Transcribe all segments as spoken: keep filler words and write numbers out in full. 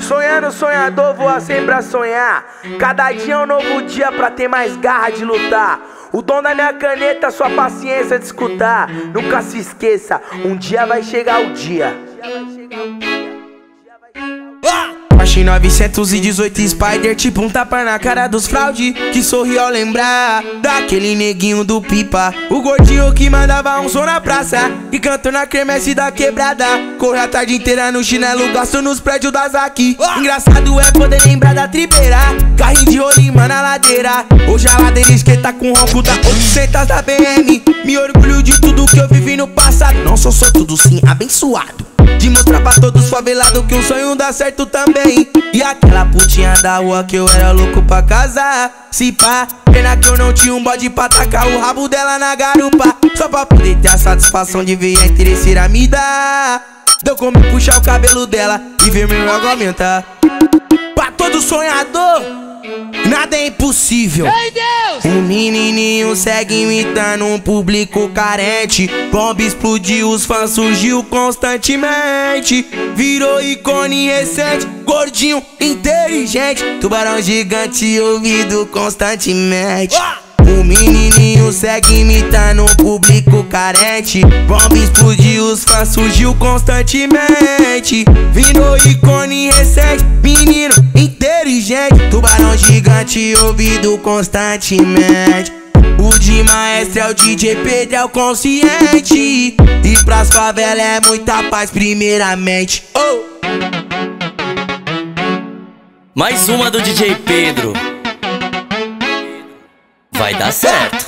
Sonhando, sonhador, voa sempre a sonhar. Cada dia é um novo dia pra ter mais garra de lutar. O dom da minha caneta, sua paciência de escutar. Nunca se esqueça, um dia vai chegar o dia. Porsche novecentos e dezoito Spider, tipo um tapa na cara dos fraude, que sorri ao lembrar daquele neguinho do pipa, o gordinho que mandava um som na praça, que cantou na quermesse da quebrada. Corre a tarde inteira no chinelo, gasto nos prédios da Zaki. Engraçado é poder lembrar da tribeira, carrinho de rolimã na ladeira. Hoje a ladeira esquenta com ronco da oitocentos da B M. Me orgulho de tudo que eu vivi no passado. Não sou só tudo sim abençoado, de mostrar pra todos favelados que um sonho dá certo também. E aquela putinha da rua que eu era louco pra casar, se pá, pena que eu não tinha um bode pra tacar o rabo dela na garupa, só pra poder ter a satisfação de ver a interesseira me dar. Deu como puxar o cabelo dela e ver meu ego aumentar. Pra todo sonhador, nada é impossível. Ei, Deus! Um menininho segue imitando um público carente. Bomba explodiu, os fãs surgiu constantemente. Virou ícone recente, gordinho, inteligente. Tubarão gigante ouvido constantemente. O menininho segue imitando um público carente. Bomba explodiu, os fãs surgiu constantemente. Virou ícone recente, menino inteligente. Tubarão gigante ouvido constantemente. O de maestro é o D J Pedro, é o consciente. E pras favelas é muita paz primeiramente. Oh! Mais uma do D J Pedro. Vai dar certo.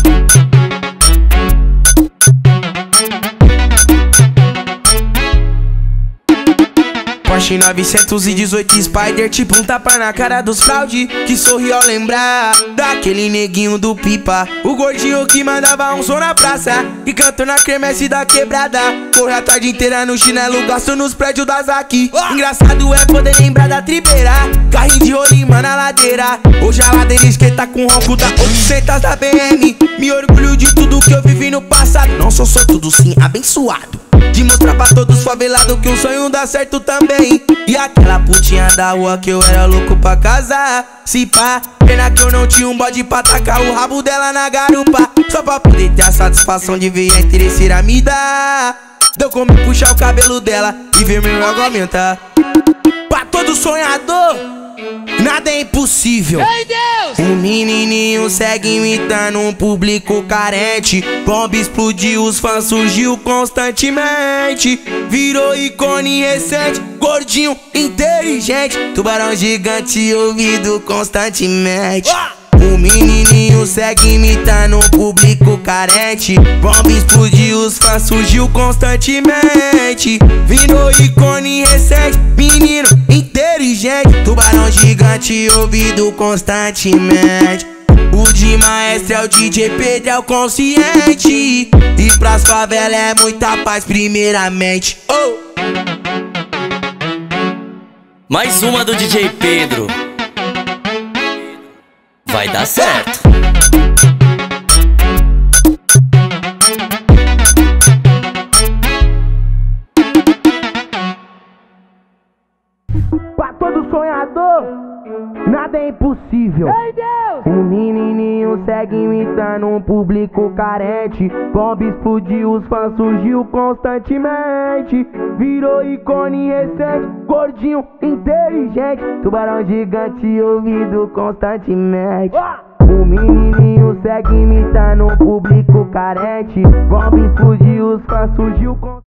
Porsche novecentos e dezoito Spider, tipo um tapa na cara dos fraude, que sorri ao lembrar daquele neguinho do pipa, o gordinho que mandava um som na praça, que cantou na quermesse da quebrada. Corre a tarde inteira no chinelo, gasto nos prédios da Zaki. Engraçado é poder lembrar da tribeira, carrinho de rolimã na ladeira. Hoje a ladeira esquenta com ronco da oitocentos da B M. Me orgulho de tudo que eu vivi no passado. Não sou só tudo sim abençoado, de mostrar pra todos favelados que um sonho dá certo também. E aquela putinha da rua que eu era louco pra casar, se pá, pena que eu não tinha um bode pra tacar o rabo dela na garupa, só pra poder ter a satisfação de ver a interesseira me dar. Deu como puxar o cabelo dela e ver meu ego aumentar. Pra todo sonhador, nada é impossível. Ei, Deus! Um menininho segue imitando um público carente. Bomba explodiu, os fãs surgiu constantemente. Virou ícone recente, gordinho, inteligente. Tubarão gigante ouvido constantemente. O menininho segue imitando um público carente. Bomba explodiu, os fãs surgiu constantemente. Virou ícone recente, menino inteligente. Tubarão gigante ouvido constantemente. O de maestro é o D J Pedro, é o consciente. E pras favelas é muita paz primeiramente. Oh! Mais uma do D J Pedro. Vai dar certo. Pra todo sonhador, nada é impossível. Ei, Deus! Um menininho segue imitando um público carente. Bomba explodiu, os fãs surgiu constantemente. Virou ícone recente, gordinho, inteligente. Tubarão gigante ouvido constantemente. O menininho segue imitando um público carente. Bomba explodiu, os fãs surgiu constantemente.